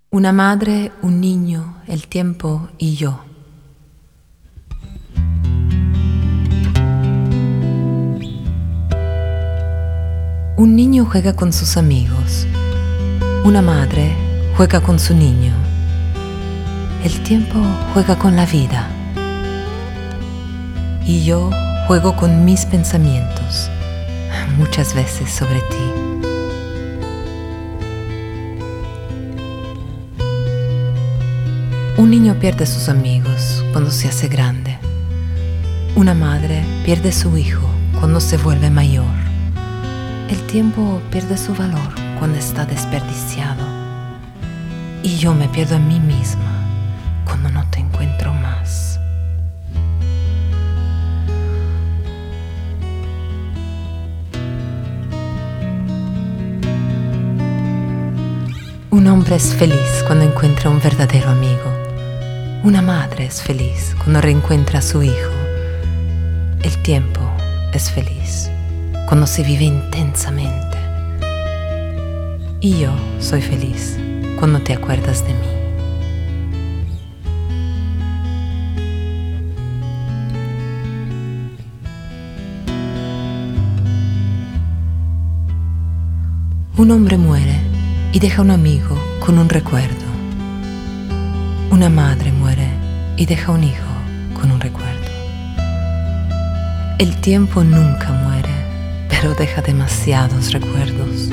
Una madre, un niño, el tiempo y yo. Un niño juega con sus amigos. Una madre juega con su niño. El tiempo juega con la vida. Y yo juego con mis pensamientos, muchas veces sobre ti. Un niño pierde sus amigos cuando se hace grande. Una madre pierde su hijo cuando se vuelve mayor. El tiempo pierde su valor cuando está desperdiciado. Y yo me pierdo a mí misma cuando no te encuentro más. Un hombre es feliz cuando encuentra un verdadero amigo. Una madre es feliz cuando reencuentra a su hijo. El tiempo es feliz cuando se vive intensamente. Y yo soy feliz cuando te acuerdas de mí. Un hombre muere y deja un amigo con un recuerdo. Una madre muere y deja un hijo con un recuerdo. El tiempo nunca muere, pero deja demasiados recuerdos.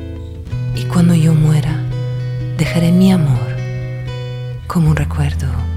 Y cuando yo muera, dejaré mi amor como un recuerdo